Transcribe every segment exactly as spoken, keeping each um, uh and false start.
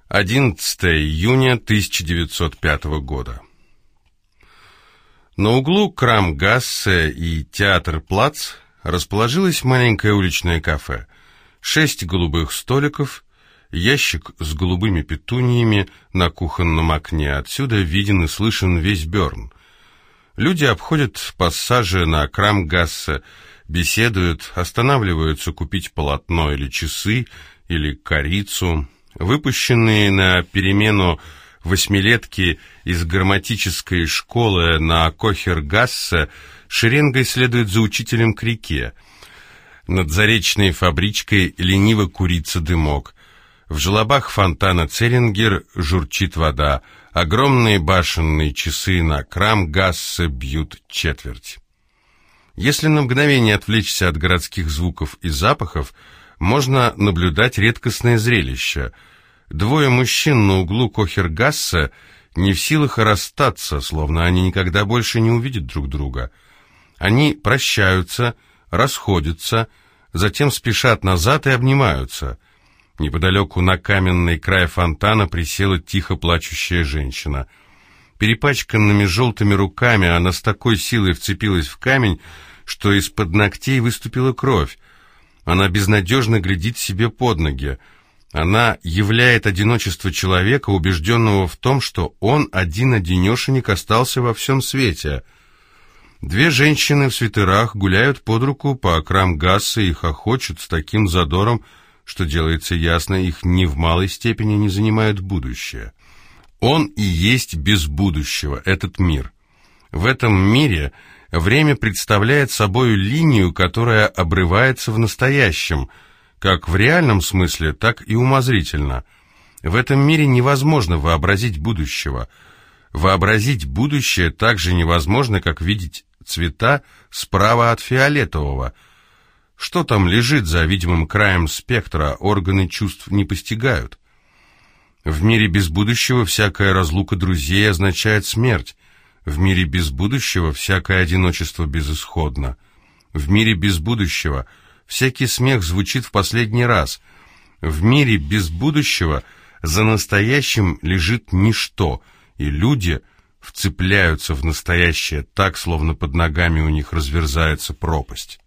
одиннадцатое июня тысяча девятьсот пятого года. На углу Крамгассе и Театр-Плац расположилось маленькое уличное кафе. Шесть голубых столиков, ящик с голубыми петуниями на кухонном окне. Отсюда виден и слышен весь Берн. Люди обходят пассажи на Крамгассе, беседуют, останавливаются купить полотно или часы, или корицу. Выпущенные на перемену восьмилетки из грамматической школы на Кохергассе шеренгой следуют за учителем к реке. Над заречной фабричкой лениво курится дымок. В желобах фонтана Церингер журчит вода. Огромные башенные часы на Крамгассе бьют четверть. Если на мгновение отвлечься от городских звуков и запахов, можно наблюдать редкостное зрелище. Двое мужчин на углу Кохергассе не в силах расстаться, словно они никогда больше не увидят друг друга. Они прощаются, расходятся, затем спешат назад и обнимаются. Неподалеку на каменный край фонтана присела тихо плачущая женщина. Перепачканными желтыми руками она с такой силой вцепилась в камень, что из-под ногтей выступила кровь. Она безнадежно глядит себе под ноги. Она являет одиночество человека, убежденного в том, что он один-одинешенек остался во всем свете. Две женщины в свитерах гуляют под руку по Крамгассе и хохочут с таким задором, что делается ясно, их ни в малой степени не занимает будущее. Он и есть без будущего, этот мир. В этом мире время представляет собой линию, которая обрывается в настоящем, как в реальном смысле, так и умозрительно. В этом мире невозможно вообразить будущего. Вообразить будущее так же невозможно, как видеть цвета справа от фиолетового. Что там лежит за видимым краем спектра, органы чувств не постигают. В мире без будущего всякая разлука друзей означает смерть. В мире без будущего всякое одиночество безысходно. В мире без будущего всякий смех звучит в последний раз. В мире без будущего за настоящим лежит ничто, и люди вцепляются в настоящее так, словно под ногами у них разверзается пропасть.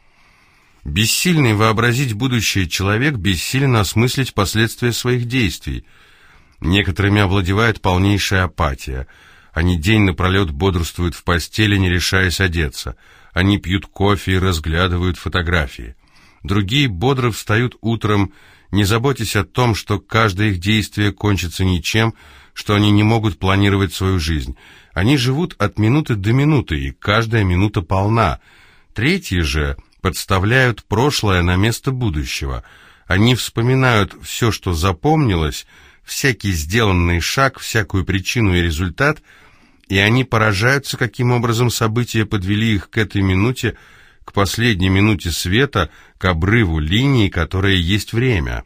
Бессильный вообразить будущее человек бессилен осмыслить последствия своих действий. Некоторыми овладевает полнейшая апатия. Они день напролет бодрствуют в постели, не решаясь одеться. Они пьют кофе и разглядывают фотографии. Другие бодро встают утром, не заботясь о том, что каждое их действие кончится ничем, что они не могут планировать свою жизнь. Они живут от минуты до минуты, и каждая минута полна. Третьи же подставляют прошлое на место будущего. Они вспоминают все, что запомнилось, всякий сделанный шаг, всякую причину и результат, и они поражаются, каким образом события подвели их к этой минуте, к последней минуте света, к обрыву линии, которая есть время.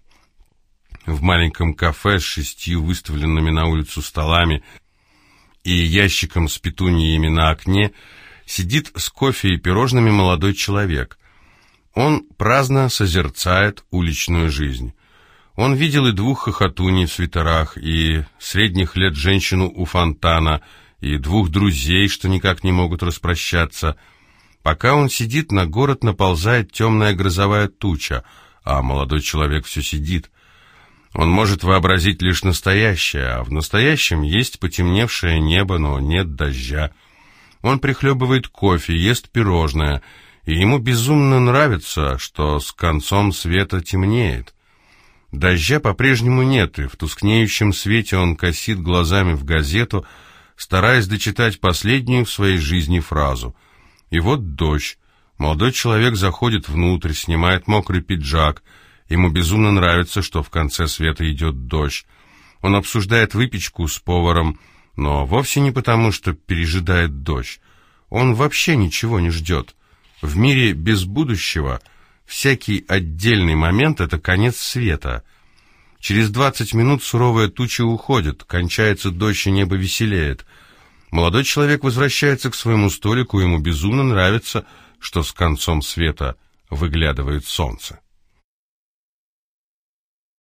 В маленьком кафе с шестью выставленными на улицу столами и ящиком с петуниями на окне сидит с кофе и пирожными молодой человек. Он праздно созерцает уличную жизнь. Он видел и двух хохотуней в свитерах, и средних лет женщину у фонтана, и двух друзей, что никак не могут распрощаться. Пока он сидит, на город наползает темная грозовая туча, а молодой человек все сидит. Он может вообразить лишь настоящее, а в настоящем есть потемневшее небо, но нет дождя. Он прихлебывает кофе, ест пирожное, и ему безумно нравится, что с концом света темнеет. Дождя по-прежнему нет, и в тускнеющем свете он косит глазами в газету, стараясь дочитать последнюю в своей жизни фразу. И вот дождь. Молодой человек заходит внутрь, снимает мокрый пиджак. Ему безумно нравится, что в конце света идет дождь. Он обсуждает выпечку с поваром, но вовсе не потому, что пережидает дождь. Он вообще ничего не ждет. В мире без будущего всякий отдельный момент — это конец света. Через двадцать минут суровая туча уходит, кончается дождь, и небо веселеет. Молодой человек возвращается к своему столику, ему безумно нравится, что с концом света выглядывает солнце.